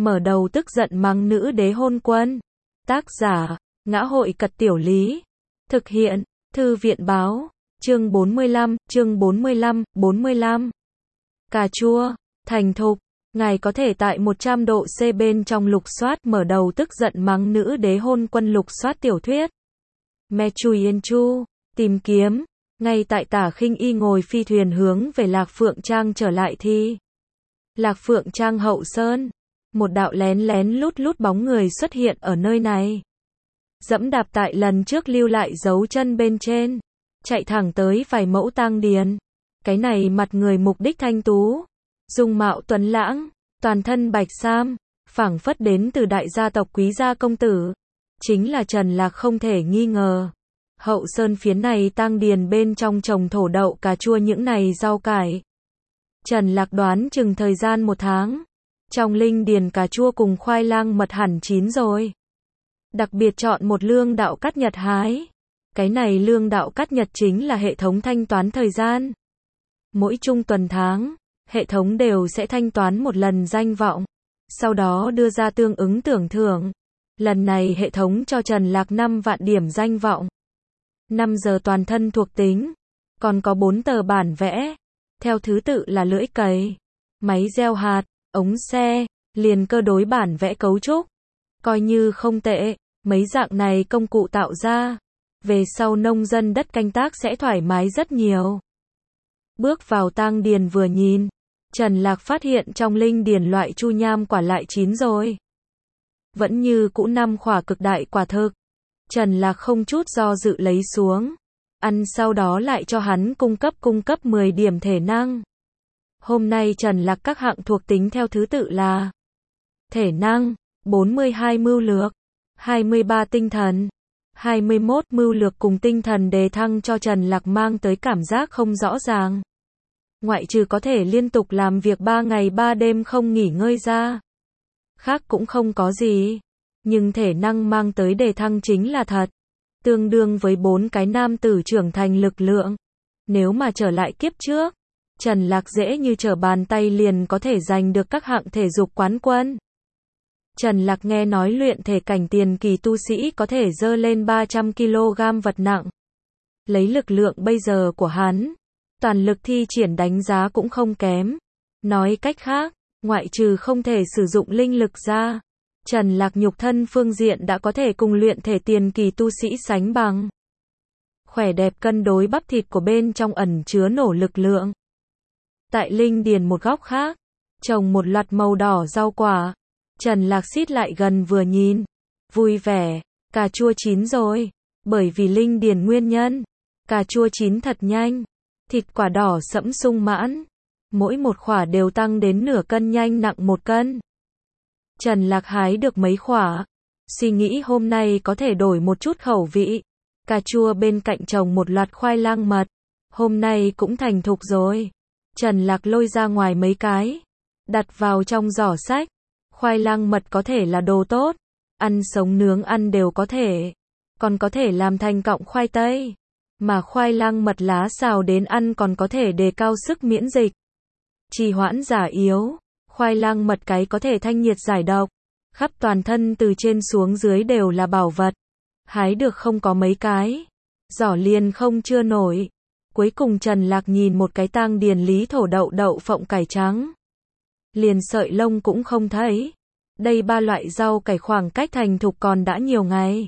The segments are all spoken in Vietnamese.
mở đầu tức giận mắng nữ đế hôn quân. Tác giả, Ngã hội Cật Tiểu Lý. Thực hiện, Thư viện Báo. Chương 45. Cà chua, thành thục. Ngài có thể tại 100 độ C bên trong lục soát mở đầu tức giận mắng nữ đế hôn quân lục soát tiểu thuyết. Me Chui Yên Chu, tìm kiếm. Ngay tại Tả Khinh Y ngồi phi thuyền hướng về Lạc Phượng Trang trở lại thì Lạc Phượng Trang hậu sơn, một đạo lén lén lút lút bóng người xuất hiện ở nơi này. Dẫm đạp tại lần trước lưu lại dấu chân bên trên, chạy thẳng tới vài mẫu tang điền. Cái này mặt người mục đích thanh tú, dung mạo tuấn lãng, toàn thân bạch sam, phảng phất đến từ đại gia tộc quý gia công tử, chính là Trần Lạc không thể nghi ngờ. Hậu sơn phiến này tang điền bên trong trồng thổ đậu cà chua những này rau cải. Trần Lạc đoán chừng thời gian 1 tháng, trong linh điền cà chua cùng khoai lang mật hẳn chín rồi. Đặc biệt chọn một lương đạo cắt nhật hái. Cái này lương đạo cắt nhật chính là hệ thống thanh toán thời gian. Mỗi trung tuần tháng, hệ thống đều sẽ thanh toán một lần danh vọng, sau đó đưa ra tương ứng tưởng thưởng. Lần này hệ thống cho Trần Lạc 5 vạn điểm danh vọng, 5 giờ toàn thân thuộc tính, còn có 4 tờ bản vẽ, theo thứ tự là lưỡi cày, máy gieo hạt, ống xe, liền cơ đối bản vẽ cấu trúc. Coi như không tệ, mấy dạng này công cụ tạo ra, về sau nông dân đất canh tác sẽ thoải mái rất nhiều. Bước vào tang điền vừa nhìn, Trần Lạc phát hiện trong linh điền loại chu nham quả lại chín rồi. Vẫn như cũ 5 khỏa cực đại quả thực. Trần Lạc không chút do dự lấy xuống, ăn sau đó lại cho hắn cung cấp 10 điểm thể năng. Hôm nay Trần Lạc các hạng thuộc tính theo thứ tự là thể năng, 42 mưu lược, 23 tinh thần, 21 mưu lược cùng tinh thần đề thăng cho Trần Lạc mang tới cảm giác không rõ ràng. Ngoại trừ có thể liên tục làm việc 3 ngày 3 đêm không nghỉ ngơi ra, khác cũng không có gì. Nhưng thể năng mang tới đề thăng chính là thật, tương đương với 4 cái nam tử trưởng thành lực lượng. Nếu mà trở lại kiếp trước, Trần Lạc dễ như trở bàn tay liền có thể giành được các hạng thể dục quán quân. Trần Lạc nghe nói luyện thể cảnh tiền kỳ tu sĩ có thể dơ lên 300 kg vật nặng. Lấy lực lượng bây giờ của hắn, toàn lực thi triển đánh giá cũng không kém. Nói cách khác, ngoại trừ không thể sử dụng linh lực ra, Trần Lạc nhục thân phương diện đã có thể cùng luyện thể tiền kỳ tu sĩ sánh bằng. Khỏe đẹp cân đối bắp thịt của bên trong ẩn chứa nổ lực lượng. Tại linh điền một góc khác, trồng một loạt màu đỏ rau quả. Trần Lạc xít lại gần vừa nhìn, vui vẻ, cà chua chín rồi. Bởi vì linh điền nguyên nhân, cà chua chín thật nhanh, thịt quả đỏ sẫm sung mãn, mỗi một khỏa đều tăng đến nửa cân nhanh nặng 1 cân. Trần Lạc hái được mấy khỏa, suy nghĩ hôm nay có thể đổi một chút khẩu vị. Cà chua bên cạnh trồng một loạt khoai lang mật, hôm nay cũng thành thục rồi. Trần Lạc lôi ra ngoài mấy cái, đặt vào trong giỏ sách. Khoai lang mật có thể là đồ tốt, ăn sống nướng ăn đều có thể, còn có thể làm thành cọng khoai tây. Mà khoai lang mật lá xào đến ăn còn có thể đề cao sức miễn dịch, trì hoãn giả yếu. Khoai lang mật cái có thể thanh nhiệt giải độc, khắp toàn thân từ trên xuống dưới đều là bảo vật. Hái được không có mấy cái, giỏ liền không chưa nổi. Cuối cùng Trần Lạc nhìn một cái tang điền lý thổ đậu phộng cải trắng, liền sợi lông cũng không thấy. Đây 3 loại rau cải khoảng cách thành thục còn đã nhiều ngày.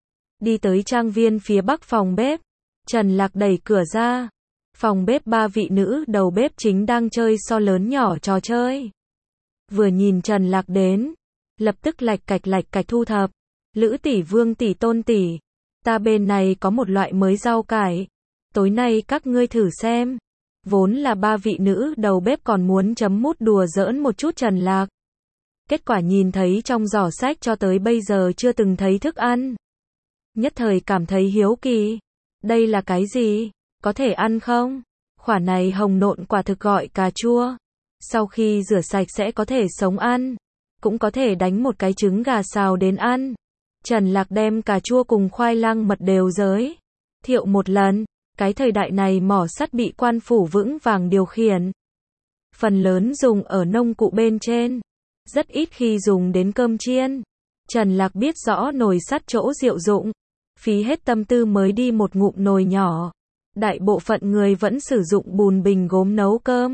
Đi tới trang viên phía bắc phòng bếp, Trần Lạc đẩy cửa ra. Phòng bếp 3 vị nữ đầu bếp chính đang chơi so lớn nhỏ trò chơi. Vừa nhìn Trần Lạc đến, lập tức lạch cạch thu thập. Lữ tỷ, Vương tỷ, Tôn tỷ, ta bên này có một loại mới rau cải, tối nay các ngươi thử xem. Vốn là 3 vị nữ đầu bếp còn muốn chấm mút đùa giỡn một chút Trần Lạc. Kết quả nhìn thấy trong giỏ sách cho tới bây giờ chưa từng thấy thức ăn, nhất thời cảm thấy hiếu kỳ. Đây là cái gì? Có thể ăn không? Quả này hồng nộn quả thực gọi cà chua. Sau khi rửa sạch sẽ có thể sống ăn, cũng có thể đánh một cái trứng gà xào đến ăn. Trần Lạc đem cà chua cùng khoai lang mật đều giới thiệu một lần. Cái thời đại này mỏ sắt bị quan phủ vững vàng điều khiển, phần lớn dùng ở nông cụ bên trên. rất ít khi dùng đến cơm chiên. Trần Lạc biết rõ nồi sắt chỗ diệu dụng, phí hết tâm tư mới đi một ngụm nồi nhỏ. Đại bộ phận người vẫn sử dụng bùn bình gốm nấu cơm.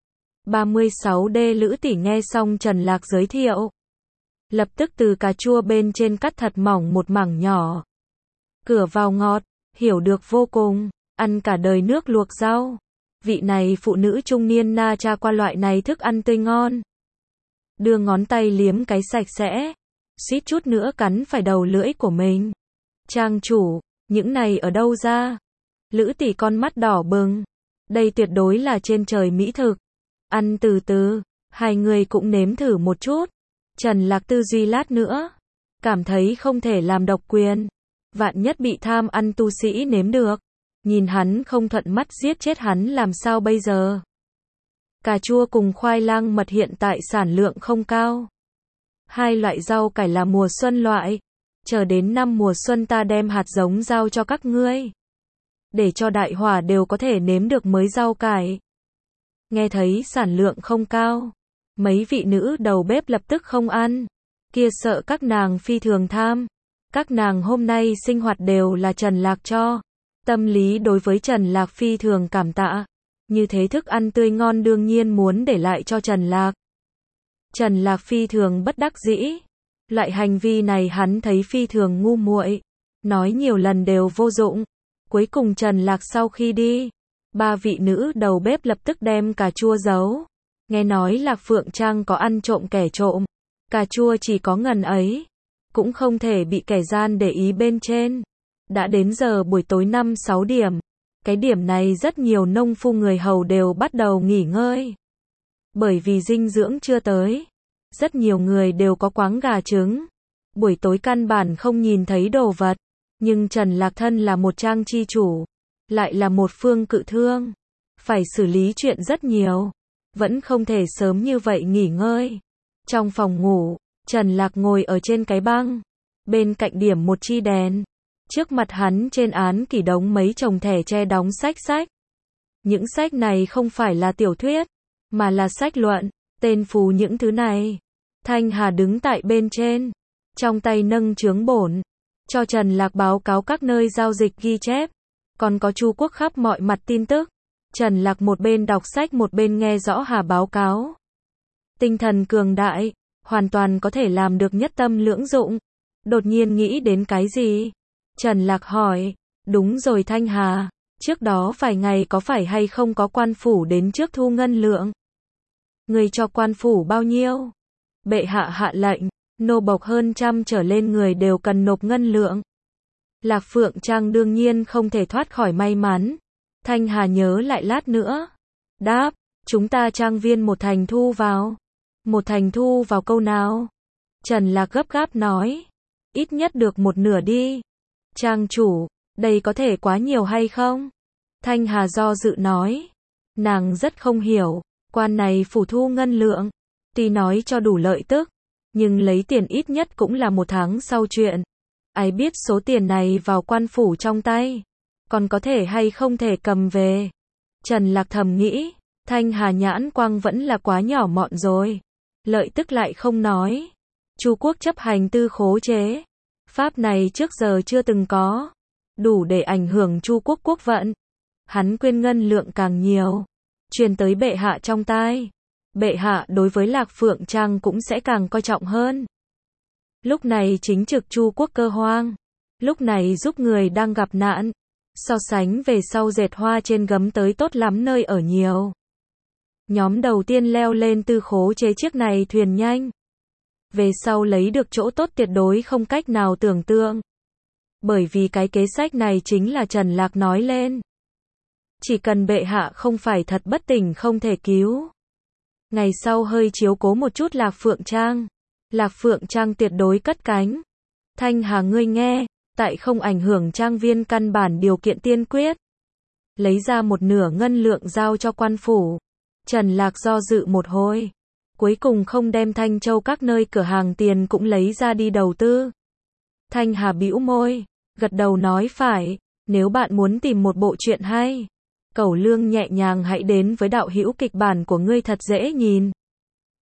36D Lữ tỷ nghe xong Trần Lạc giới thiệu, lập tức từ cà chua bên trên cắt thật mỏng một mảng nhỏ. Cửa vào ngọt, hiểu được vô cùng, ăn cả đời nước luộc rau. Vị này phụ nữ trung niên na tra qua loại này thức ăn tươi ngon. Đưa ngón tay liếm cái sạch sẽ, suýt chút nữa cắn phải đầu lưỡi của mình. Trang chủ, những này ở đâu ra? Lữ tỷ con mắt đỏ bừng. Đây tuyệt đối là trên trời mỹ thực. Ăn từ từ, hai người cũng nếm thử một chút. Trần Lạc tư duy lát nữa, cảm thấy không thể làm độc quyền. Vạn nhất bị tham ăn tu sĩ nếm được, nhìn hắn không thuận mắt giết chết hắn làm sao bây giờ? Cà chua cùng khoai lang mật hiện tại sản lượng không cao. Hai loại rau cải là mùa xuân loại. Chờ đến năm mùa xuân ta đem hạt giống giao cho các ngươi, để cho đại hỏa đều có thể nếm được mới rau cải. Nghe thấy sản lượng không cao, mấy vị nữ đầu bếp lập tức không ăn. Kia sợ các nàng phi thường tham. Các nàng hôm nay sinh hoạt đều là Trần Lạc cho. Tâm lý đối với Trần Lạc phi thường cảm tạ. Như thế thức ăn tươi ngon đương nhiên muốn để lại cho Trần Lạc. Trần Lạc phi thường bất đắc dĩ. Loại hành vi này hắn thấy phi thường ngu muội, nói nhiều lần đều vô dụng. Cuối cùng Trần Lạc sau khi đi, ba vị nữ đầu bếp lập tức đem cà chua giấu. Nghe nói Lạc Phượng Trang có ăn trộm kẻ trộm. Cà chua chỉ có ngần ấy, cũng không thể bị kẻ gian để ý bên trên. Đã đến giờ buổi tối 5-6 điểm. Cái điểm này rất nhiều nông phu người hầu đều bắt đầu nghỉ ngơi. Bởi vì dinh dưỡng chưa tới. Rất nhiều người đều có quáng gà trứng. Buổi tối căn bản không nhìn thấy đồ vật. Nhưng Trần Lạc thân là một trang chi chủ, lại là một phương cự thương, phải xử lý chuyện rất nhiều, vẫn không thể sớm như vậy nghỉ ngơi. Trong phòng ngủ, Trần Lạc ngồi ở trên cái băng, bên cạnh điểm một chi đèn. Trước mặt hắn trên án kỷ đống mấy chồng thẻ tre đóng sách. Những sách này không phải là tiểu thuyết, mà là sách luận, tên phù những thứ này. Thanh Hà đứng tại bên trên, trong tay nâng chướng bổn, cho Trần Lạc báo cáo các nơi giao dịch ghi chép, còn có Chu Quốc khắp mọi mặt tin tức. Trần Lạc một bên đọc sách một bên nghe rõ Hà báo cáo. Tinh thần cường đại, hoàn toàn có thể làm được nhất tâm lưỡng dụng. Đột nhiên nghĩ đến cái gì? Trần Lạc hỏi, đúng rồi Thanh Hà, trước đó vài ngày có phải hay không có quan phủ đến trước thu ngân lượng? Người cho quan phủ bao nhiêu? Bệ hạ hạ lệnh, nô bộc hơn 100 trở lên người đều cần nộp ngân lượng. Lạc Phượng Trang đương nhiên không thể thoát khỏi may mắn. Thanh Hà nhớ lại lát nữa. Đáp, chúng ta trang viên một thành thu vào. Một thành thu vào câu nào? Trần Lạc gấp gáp nói. Ít nhất được một nửa đi. Trang chủ, đây có thể quá nhiều hay không? Thanh Hà do dự nói. Nàng rất không hiểu, quan này phủ thu ngân lượng. Tuy nói cho đủ lợi tức, nhưng lấy tiền ít nhất cũng là 1 tháng sau chuyện. Ai biết số tiền này vào quan phủ trong tay, còn có thể hay không thể cầm về. Trần Lạc thầm nghĩ, Thanh Hà nhãn quang vẫn là quá nhỏ mọn rồi. Lợi tức lại không nói. Chu Quốc chấp hành tư khố chế. Pháp này trước giờ chưa từng có. Đủ để ảnh hưởng Chu Quốc quốc vận. Hắn quyên ngân lượng càng nhiều, truyền tới bệ hạ trong tai. Bệ hạ đối với Lạc Phượng Trang cũng sẽ càng coi trọng hơn. Lúc này chính trực Chu Quốc cơ hoang. Lúc này giúp người đang gặp nạn. So sánh về sau dệt hoa trên gấm tới tốt lắm nơi ở nhiều. Nhóm đầu tiên leo lên tư khố chế chiếc này thuyền nhanh. Về sau lấy được chỗ tốt tuyệt đối không cách nào tưởng tượng. Bởi vì cái kế sách này chính là Trần Lạc nói lên. Chỉ cần bệ hạ không phải thật bất tỉnh không thể cứu. Ngày sau hơi chiếu cố một chút Lạc Phượng Trang. Lạc Phượng Trang tuyệt đối cất cánh. Thanh Hà ngươi nghe, tại không ảnh hưởng trang viên căn bản điều kiện tiên quyết. Lấy ra một nửa ngân lượng giao cho quan phủ. Trần Lạc do dự một hồi. Cuối cùng không đem Thanh Châu các nơi cửa hàng tiền cũng lấy ra đi đầu tư. Thanh Hà bĩu môi, gật đầu nói phải, nếu bạn muốn tìm một bộ truyện hay, Cẩu Lương nhẹ nhàng hãy đến với đạo hữu kịch bản của ngươi thật dễ nhìn.